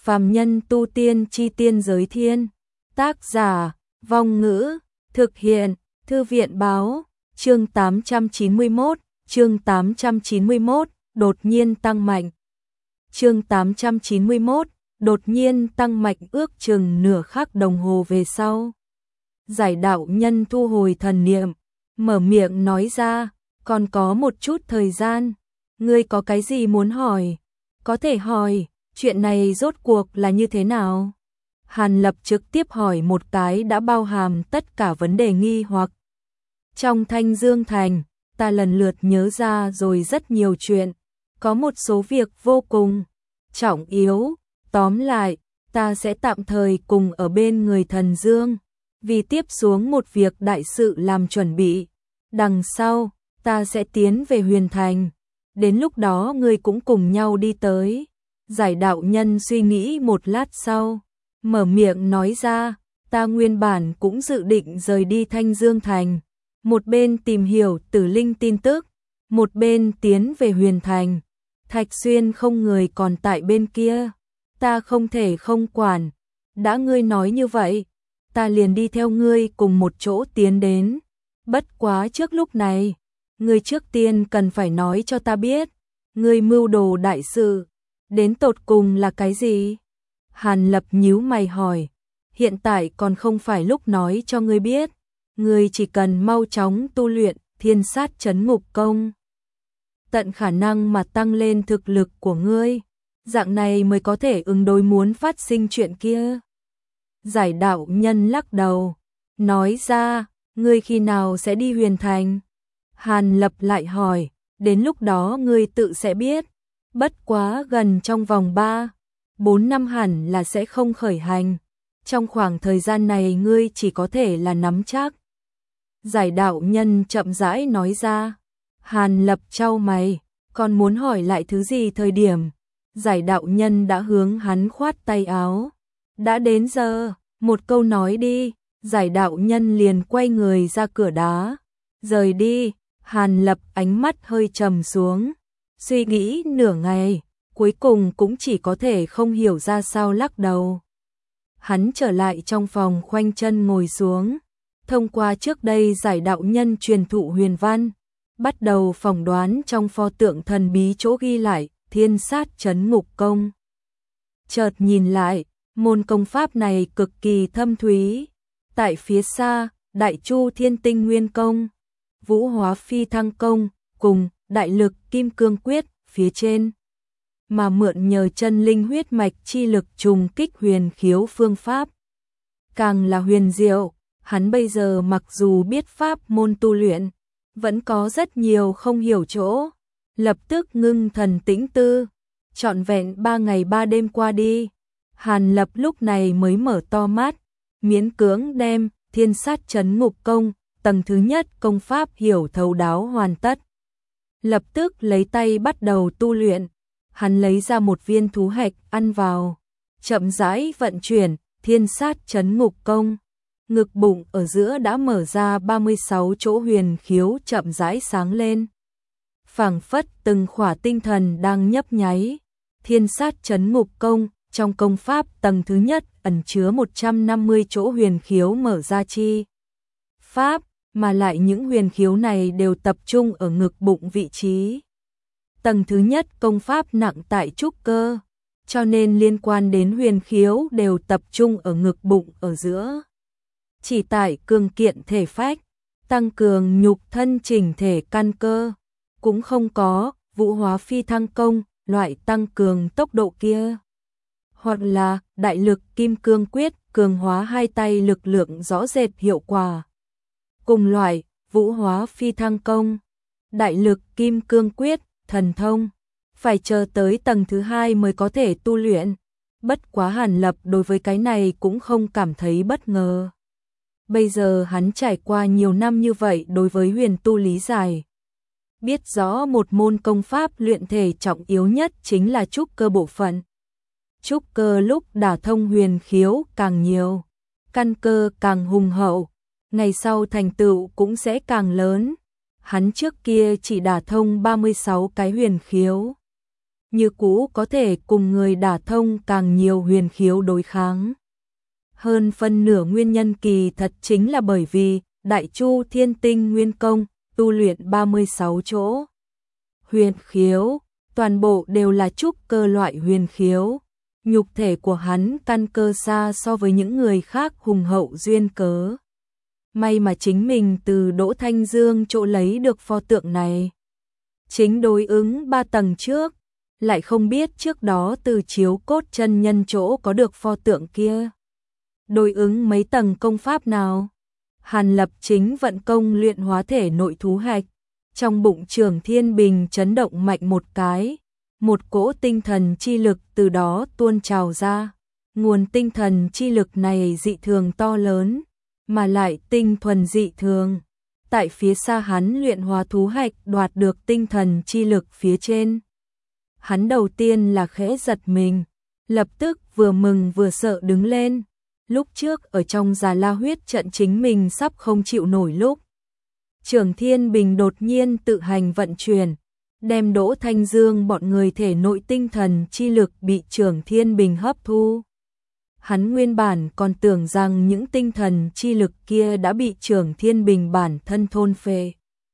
Phàm nhân tu tiên chi tiên giới thiên. Tác giả, Vong Ngữ, thực hiện, Thư viện báo, chương 891, đột nhiên tăng mạnh. Chương 891, đột nhiên tăng mạnh ước chừng nửa khắc đồng hồ về sau. Giải đạo nhân thu hồi thần niệm, mở miệng nói ra, còn có một chút thời gian, ngươi có cái gì muốn hỏi? Có thể hỏi, chuyện này rốt cuộc là như thế nào? Hàn Lập trực tiếp hỏi một cái đã bao hàm tất cả vấn đề nghi hoặc. Trong Thanh Dương Thành, ta lần lượt nhớ ra rồi rất nhiều chuyện, có một số việc vô cùng trọng yếu, tóm lại, ta sẽ tạm thời cùng ở bên người Thần Dương, vì tiếp xuống một việc đại sự làm chuẩn bị. Đằng sau, ta sẽ tiến về Huyền Thành, đến lúc đó ngươi cũng cùng nhau đi tới. Giải đạo nhân suy nghĩ một lát sau, mở miệng nói ra, ta nguyên bản cũng dự định rời đi Thanh Dương Thành, một bên tìm hiểu Tử Linh tin tức, một bên tiến về Huyền Thành. Thạch Xuyên không người còn tại bên kia, ta không thể không quản, đã ngươi nói như vậy, ta liền đi theo ngươi cùng một chỗ tiến đến. Bất quá trước lúc này, ngươi trước tiên cần phải nói cho ta biết, ngươi mưu đồ đại sự, đến tột cùng là cái gì? Hàn Lập nhíu mày hỏi, hiện tại còn không phải lúc nói cho ngươi biết, ngươi chỉ cần mau chóng tu luyện Thiên Sát Chấn Ngục Công, tận khả năng mà tăng lên thực lực của ngươi, dạng này mới có thể ứng đối muốn phát sinh chuyện kia. Giải đạo nhân lắc đầu, nói ra, ngươi khi nào sẽ đi Huyền Thành? Hàn Lập lại hỏi, đến lúc đó ngươi tự sẽ biết, bất quá gần trong vòng 3-4 năm hẳn là sẽ không khởi hành, trong khoảng thời gian này ngươi chỉ có thể là nắm chắc. Giải đạo nhân chậm rãi nói ra. Hàn Lập chau mày, còn muốn hỏi lại thứ gì thời điểm, giải đạo nhân đã hướng hắn khoát tay áo. Đã đến giờ, một câu nói đi, giải đạo nhân liền quay người ra cửa đá. Rời đi, Hàn Lập ánh mắt hơi trầm xuống, suy nghĩ nửa ngày, cuối cùng cũng chỉ có thể không hiểu ra sao lắc đầu. Hắn trở lại trong phòng khoanh chân ngồi xuống, thông qua trước đây giải đạo nhân truyền thụ huyền văn, bắt đầu phỏng đoán trong pho tượng thần bí chỗ ghi lại Thiên Sát Chấn Ngục Công. Chợt nhìn lại, môn công pháp này cực kỳ thâm thúy. Tại phía xa, Đại Chu Thiên Tinh Nguyên Công, Vũ Hóa Phi Thăng Công cùng Đại Lực Kim Cương Quyết phía trên, mà mượn nhờ chân linh huyết mạch chi lực trùng kích huyền khiếu phương pháp. Càng là huyền diệu, hắn bây giờ mặc dù biết pháp môn tu luyện, vẫn có rất nhiều không hiểu chỗ. Lập tức ngưng thần tĩnh tư, trọn vẹn 3 ngày 3 đêm qua đi, Hàn Lập lúc này mới mở to mắt, miễn cưỡng đem Thiên Sát Chấn Ngục Công, tầng thứ nhất công pháp hiểu thấu đáo hoàn tất. Lập tức lấy tay bắt đầu tu luyện, hắn lấy ra một viên thú hạch ăn vào, chậm rãi vận chuyển Thiên Sát Chấn Ngục Công. Ngực bụng ở giữa đã mở ra 36 chỗ huyền khiếu chậm rãi sáng lên. Phảng phất từng khỏa tinh thần đang nhấp nháy. Thiên Sát Chấn Ngục Công, trong công pháp tầng thứ nhất ẩn chứa 150 chỗ huyền khiếu mở ra chi pháp, mà lại những huyền khiếu này đều tập trung ở ngực bụng vị trí. Tầng thứ nhất công pháp nặng tại trúc cơ, cho nên liên quan đến huyền khiếu đều tập trung ở ngực bụng ở giữa. Chỉ tại cường kiện thể phách, tăng cường nhục thân chỉnh thể căn cơ, cũng không có Vũ Hóa Phi Thăng Công loại tăng cường tốc độ kia. Hoặc là Đại Lực Kim Cương Quyết cường hóa hai tay lực lượng rõ rệt hiệu quả. Cùng loại Vũ Hóa Phi Thăng Công, Đại Lực Kim Cương Quyết, thần thông, phải chờ tới tầng thứ 2 mới có thể tu luyện. Bất quá Hàn Lập đối với cái này cũng không cảm thấy bất ngờ. Bây giờ hắn trải qua nhiều năm như vậy đối với huyền tu lý giải, biết rõ một môn công pháp luyện thể trọng yếu nhất chính là trúc cơ bộ phận. Trúc cơ lúc đả thông huyền khiếu càng nhiều, căn cơ càng hùng hậu, ngày sau thành tựu cũng sẽ càng lớn. Hắn trước kia chỉ đả thông 36 cái huyền khiếu, như cũ có thể cùng người đả thông càng nhiều huyền khiếu đối kháng. Hơn phân nửa nguyên nhân kỳ thật chính là bởi vì Đại Chu Thiên Tinh Nguyên Công tu luyện 36 chỗ huyền khiếu, toàn bộ đều là trúc cơ loại huyền khiếu. Nhục thể của hắn căn cơ xa so với những người khác hùng hậu duyên cớ. May mà chính mình từ Đỗ Thanh Dương chỗ lấy được pho tượng này. Chính đối ứng 3 tầng trước, lại không biết trước đó từ Chiếu Cốt chân nhân chỗ có được pho tượng kia. Đối ứng mấy tầng công pháp nào? Hàn Lập chính vận công luyện hóa thể nội thú hạch, trong bụng Trường Thiên Bình chấn động mạnh một cái, một cỗ tinh thần chi lực từ đó tuôn trào ra. Nguồn tinh thần chi lực này dị thường to lớn, mà lại tinh thuần dị thường. Tại phía xa hắn luyện hóa thú hạch đoạt được tinh thần chi lực phía trên. Hắn đầu tiên là khẽ giật mình, lập tức vừa mừng vừa sợ đứng lên. Lúc trước ở trong Già La huyết trận chính mình sắp không chịu nổi lúc. Trường Thiên Bình đột nhiên tự hành vận chuyển, đem Đỗ Thanh Dương bọn người thể nội tinh thần chi lực bị Trường Thiên Bình hấp thu. Hắn nguyên bản còn tưởng rằng những tinh thần chi lực kia đã bị Trường Thiên Bình bản thân thôn phệ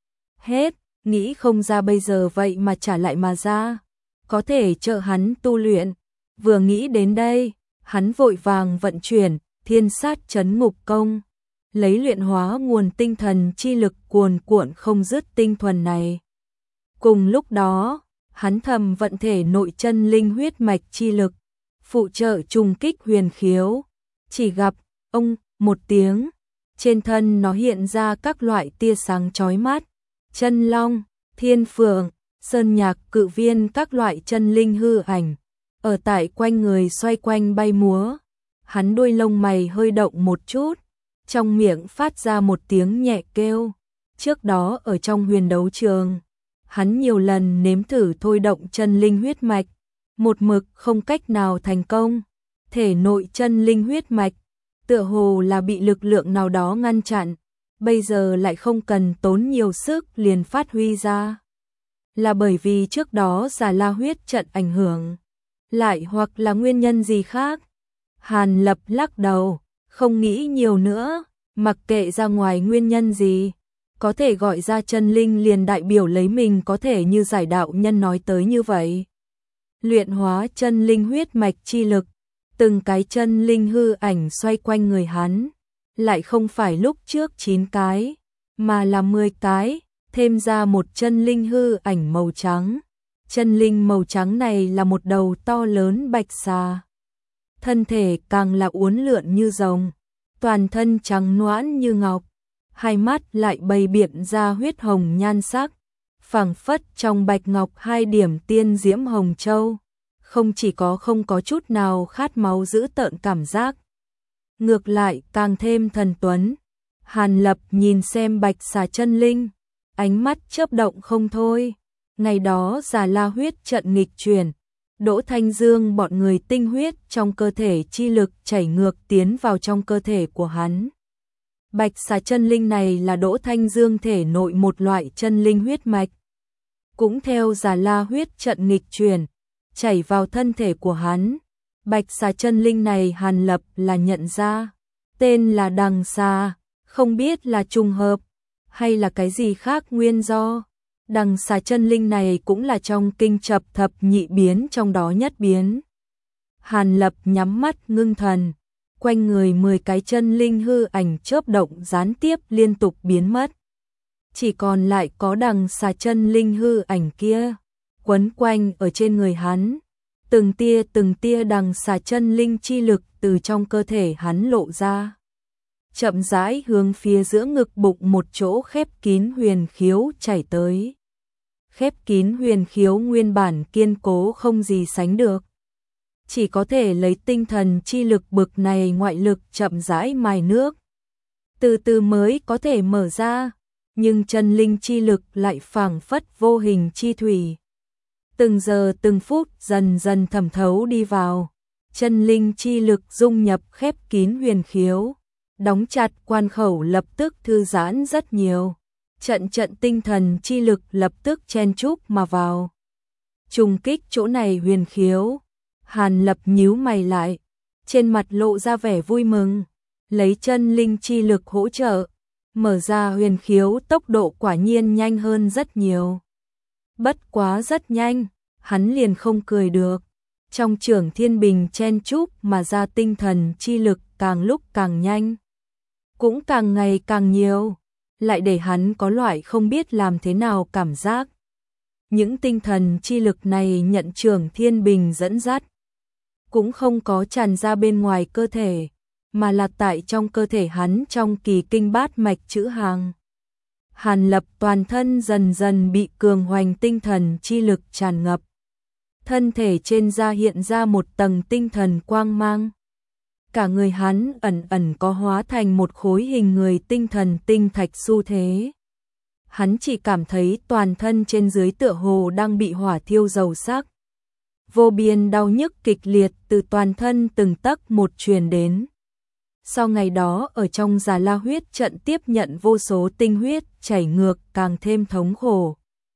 hết, nghĩ không ra bây giờ vậy mà trả lại mà ra, có thể trợ hắn tu luyện. Vừa nghĩ đến đây, hắn vội vàng vận chuyển Thiên Sát Chấn Ngục Công, lấy luyện hóa nguồn tinh thần chi lực cuồn cuộn không dứt tinh thuần này. Cùng lúc đó, hắn thầm vận thể nội chân linh huyết mạch chi lực, phụ trợ trùng kích huyền khiếu. Chỉ gặp, ông, một tiếng, trên thân nó hiện ra các loại tia sáng chói mắt, chân long, thiên phượng, sơn nhạc cự viên các loại chân linh hư ảnh, ở tại quanh người xoay quanh bay múa. Hắn đuôi lông mày hơi động một chút, trong miệng phát ra một tiếng nhẹ kêu. Trước đó ở trong huyền đấu trường, hắn nhiều lần nếm thử thôi động chân linh huyết mạch, một mực không cách nào thành công. Thể nội chân linh huyết mạch, tựa hồ là bị lực lượng nào đó ngăn chặn, bây giờ lại không cần tốn nhiều sức liền phát huy ra. Là bởi vì trước đó Già La huyết trận ảnh hưởng, lại hoặc là nguyên nhân gì khác? Hàn Lập lắc đầu, không nghĩ nhiều nữa, mặc kệ ra ngoài nguyên nhân gì, có thể gọi ra chân linh liền đại biểu lấy mình có thể như giải đạo nhân nói tới như vậy. Luyện hóa chân linh huyết mạch chi lực, từng cái chân linh hư ảnh xoay quanh người hắn, lại không phải lúc trước 9 cái, mà là 10 cái, thêm ra một chân linh hư ảnh màu trắng. Chân linh màu trắng này là một đầu to lớn bạch xà. Thân thể càng là uốn lượn như rồng, toàn thân trắng nõn như ngọc, hai mắt lại bày biện ra huyết hồng nhan sắc, phảng phất trong bạch ngọc 2 điểm tiên diễm hồng châu, không chỉ có không có chút nào khát máu dữ tợn cảm giác, ngược lại càng thêm thần tuấn. Hàn Lập nhìn xem bạch xà chân linh, ánh mắt chớp động không thôi. Ngày đó Già La huyết trận nghịch chuyển, Đỗ Thanh Dương bọn người tinh huyết trong cơ thể chi lực chảy ngược tiến vào trong cơ thể của hắn. Bạch xà chân linh này là Đỗ Thanh Dương thể nội một loại chân linh huyết mạch. Cũng theo Già La huyết trận nghịch chuyển, chảy vào thân thể của hắn. Bạch xà chân linh này Hàn Lập là nhận ra, tên là Đằng Xà, không biết là trùng hợp, hay là cái gì khác nguyên do. Đằng xà chân linh này cũng là trong kinh chập thập nhị biến trong đó nhất biến. Hàn Lập nhắm mắt ngưng thần, quanh người 10 cái chân linh hư ảnh chớp động gián tiếp liên tục biến mất. Chỉ còn lại có đằng xà chân linh hư ảnh kia, quấn quanh ở trên người hắn. Từng tia đằng xà chân linh chi lực từ trong cơ thể hắn lộ ra, chậm rãi hướng phía giữa ngực bụng một chỗ khép kín huyền khiếu chảy tới. Khép kín huyền khiếu nguyên bản kiên cố không gì sánh được, chỉ có thể lấy tinh thần chi lực bực này ngoại lực chậm rãi mài nước, từ từ mới có thể mở ra, nhưng chân linh chi lực lại phảng phất vô hình chi thủy, từng giờ từng phút dần dần thẩm thấu đi vào. Chân linh chi lực dung nhập khép kín huyền khiếu, đóng chặt quan khẩu lập tức thư giãn rất nhiều. Trận tinh thần chi lực lập tức chen chúc mà vào. Trùng kích chỗ này huyền khiếu. Hàn Lập nhíu mày lại, trên mặt lộ ra vẻ vui mừng, lấy chân linh chi lực hỗ trợ, mở ra huyền khiếu tốc độ quả nhiên nhanh hơn rất nhiều. Bất quá rất nhanh, hắn liền không cười được. Trong Trưởng Thiên Bình chen chúc mà ra tinh thần chi lực càng lúc càng nhanh, cũng càng ngày càng nhiều, lại để hắn có loại không biết làm thế nào cảm giác. Những tinh thần chi lực này nhận Trưởng Thiên Bình dẫn dắt, cũng không có tràn ra bên ngoài cơ thể, mà là tại trong cơ thể hắn trong kỳ kinh bát mạch chữ hàng. Hàn Lập toàn thân dần dần bị cường hoành tinh thần chi lực tràn ngập. Thân thể trên da hiện ra một tầng tinh thần quang mang. Cả người hắn ẩn ẩn có hóa thành một khối hình người tinh thần tinh thạch xu thế. Hắn chỉ cảm thấy toàn thân trên dưới tựa hồ đang bị hỏa thiêu dầu sắc. Vô biên đau nhức kịch liệt từ toàn thân từng tấc một truyền đến. Sau ngày đó ở trong Già La huyết trận tiếp nhận vô số tinh huyết chảy ngược càng thêm thống khổ.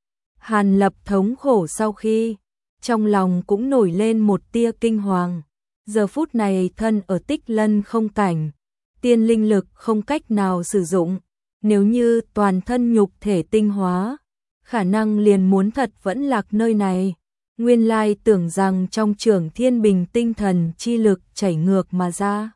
Hàn Lập thống khổ sau khi, trong lòng cũng nổi lên một tia kinh hoàng. Giờ phút này thân ở Tích Lân không cảnh, tiên linh lực không cách nào sử dụng. Nếu như toàn thân nhục thể tinh hóa, khả năng liền muốn thật vẫn lạc nơi này. Nguyên lai tưởng rằng trong Trưởng Thiên Bình tinh thần chi lực chảy ngược mà ra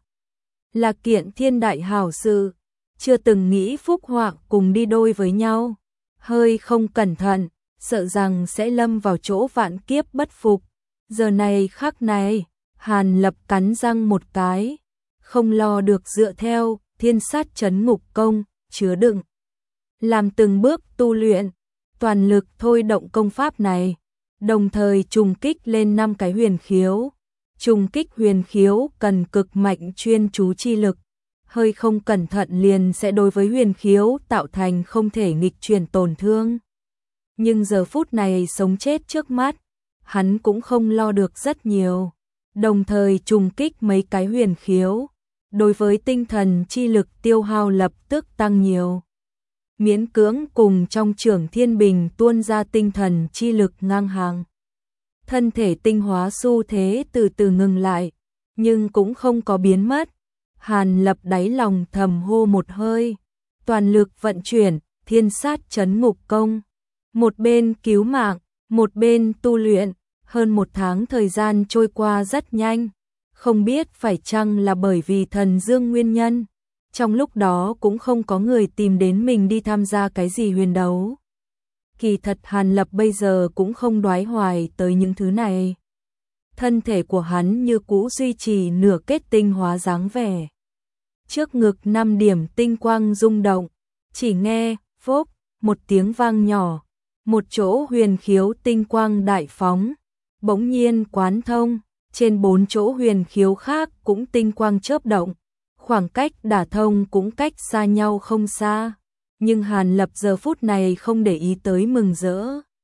là kiện thiên đại hảo sự, chưa từng nghĩ phúc họa cùng đi đôi với nhau. Hơi không cẩn thận, sợ rằng sẽ lâm vào chỗ vạn kiếp bất phục. Giờ này khắc này, Hàn Lập cắn răng một cái, không lo được dựa theo Thiên Sát Chấn Ngục Công chứa đựng, làm từng bước tu luyện, toàn lực thôi động công pháp này, đồng thời trùng kích lên 5 cái huyền khiếu. Trùng kích huyền khiếu cần cực mạnh chuyên chú chi lực, hơi không cẩn thận liền sẽ đối với huyền khiếu tạo thành không thể nghịch chuyển tổn thương. Nhưng giờ phút này sống chết trước mắt, hắn cũng không lo được rất nhiều, đồng thời trùng kích mấy cái huyền khiếu, đối với tinh thần chi lực tiêu hao lập tức tăng nhiều. Miễn cưỡng cùng trong Trưởng Thiên Bình tuôn ra tinh thần chi lực ngang hàng. Thân thể tinh hóa xu thế từ từ ngừng lại, nhưng cũng không có biến mất. Hàn Lập đáy lòng thầm hô một hơi, toàn lực vận chuyển Thiên Sát Chấn Ngục Công. Một bên cứu mạng, một bên tu luyện, hơn 1 tháng thời gian trôi qua rất nhanh. Không biết phải chăng là bởi vì thần dương nguyên nhân, trong lúc đó cũng không có người tìm đến mình đi tham gia cái gì huyền đấu. Kỳ thật Hàn Lập bây giờ cũng không đoái hoài tới những thứ này. Thân thể của hắn như cũ duy trì nửa kết tinh hóa dáng vẻ. Trước ngực 5 điểm tinh quang rung động, chỉ nghe phốc một tiếng vang nhỏ, một chỗ huyền khiếu tinh quang đại phóng, bỗng nhiên quán thông, trên 4 chỗ huyền khiếu khác cũng tinh quang chớp động, khoảng cách đả thông cũng cách xa nhau không xa. Nhưng Hàn Lập giờ phút này không để ý tới mừng rỡ.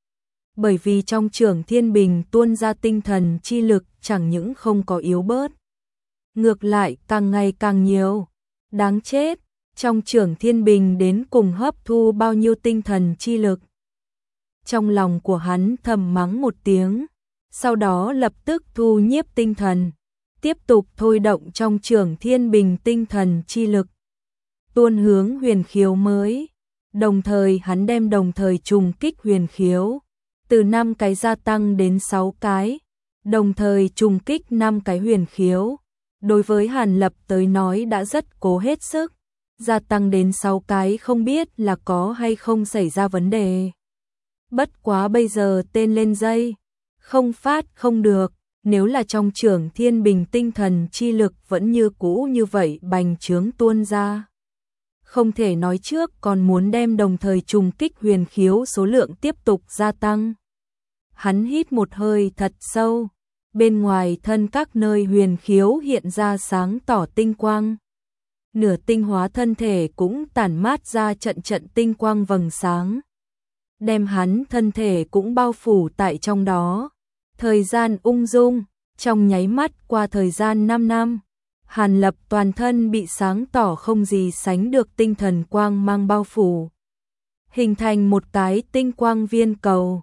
Bởi vì trong Trưởng Thiên Bình tuôn ra tinh thần chi lực chẳng những không có yếu bớt, ngược lại càng ngày càng nhiều. Đáng chết, trong Trưởng Thiên Bình đến cùng hấp thu bao nhiêu tinh thần chi lực. Trong lòng của hắn thầm mắng một tiếng, sau đó lập tức thu nhiếp tinh thần, tiếp tục thôi động trong Trưởng Thiên Bình tinh thần chi lực, tuôn hướng huyền khiếu mới. Đồng thời hắn đem đồng thời trùng kích huyền khiếu, từ 5 cái gia tăng đến 6 cái, đồng thời trùng kích 5 cái huyền khiếu. Đối với Hàn Lập tới nói đã rất cố hết sức, gia tăng đến 6 cái không biết là có hay không xảy ra vấn đề. Bất quá bây giờ tên lên dây, không phát không được, nếu là trong Trưởng Thiên Bình tinh thần chi lực vẫn như cũ như vậy bành trướng tuôn ra. Không thể nói trước còn muốn đem đồng thời trùng kích huyền khiếu số lượng tiếp tục gia tăng. Hắn hít một hơi thật sâu, bên ngoài thân các nơi huyền khiếu hiện ra sáng tỏ tinh quang. Nửa tinh hóa thân thể cũng tản mát ra trận trận tinh quang vầng sáng, đem hắn thân thể cũng bao phủ tại trong đó. Thời gian ung dung, trong nháy mắt qua thời gian 5 năm. Hàn Lập toàn thân bị sáng tỏ không gì sánh được tinh thần quang mang bao phủ, hình thành một cái tinh quang viên cầu.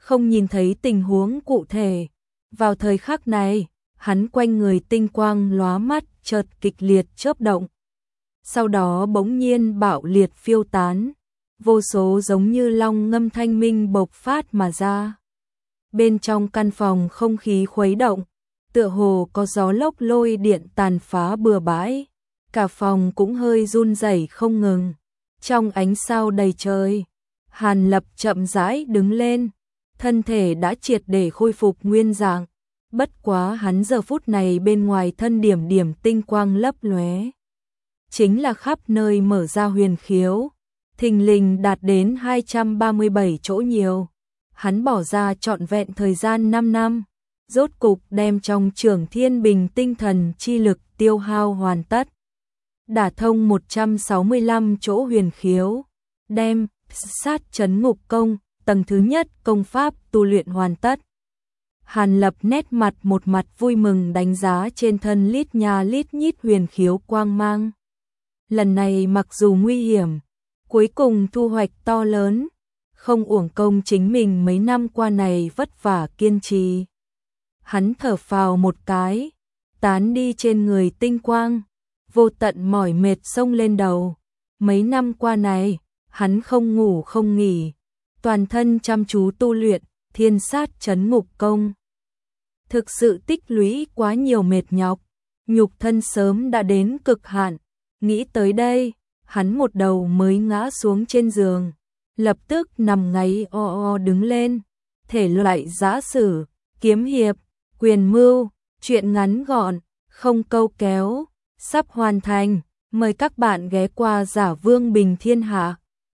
không nhìn thấy tình huống cụ thể. Vào thời khắc này, hắn quanh người tinh quang lóa mắt, chợt kịch liệt chớp động. Sau đó bỗng nhiên bạo liệt phiêu tán, vô số giống như long ngâm thanh minh bộc phát mà ra. Bên trong căn phòng không khí khuấy động, tựa hồ có gió lốc lôi điện tàn phá bừa bãi, cả phòng cũng hơi run rẩy không ngừng. Trong ánh sao đầy trời, Hàn Lập chậm rãi đứng lên, thân thể đã triệt để khôi phục nguyên dạng, bất quá hắn giờ phút này bên ngoài thân điểm điểm tinh quang lấp lóe, chính là khắp nơi mở ra huyền khiếu, thình lình đạt đến 237 chỗ nhiều. Hắn bỏ ra trọn vẹn thời gian 5 năm, rốt cục đem trong Trường Thiên Bình tinh thần chi lực tiêu hao hoàn tất. Đả thông 165 chỗ huyền khiếu, đem sát chấn ngục công, tầng thứ nhất công pháp tu luyện hoàn tất. Hàn Lập nét mặt một mặt vui mừng đánh giá trên thân lít nha lít nhít huyền khiếu quang mang. Lần này mặc dù nguy hiểm, cuối cùng thu hoạch to lớn, không uổng công chính mình mấy năm qua này vất vả kiên trì. Hắn thở phào một cái, tán đi trên người tinh quang, vô tận mỏi mệt xông lên đầu. Mấy năm qua này, hắn không ngủ không nghỉ, toàn thân chăm chú tu luyện thiên sát chấn ngục công. Thực sự tích lũy quá nhiều mệt nhọc, nhục thân sớm đã đến cực hạn. Nghĩ tới đây, hắn một đầu mới ngã xuống trên giường, lập tức nằm ngáy o o đứng lên. Thể loại giã sử, kiếm hiệp, quyền mưu, truyện ngắn gọn, không câu kéo, sắp hoàn thành. Mời các bạn ghé qua Giả Vương Bình Thiên Hạ.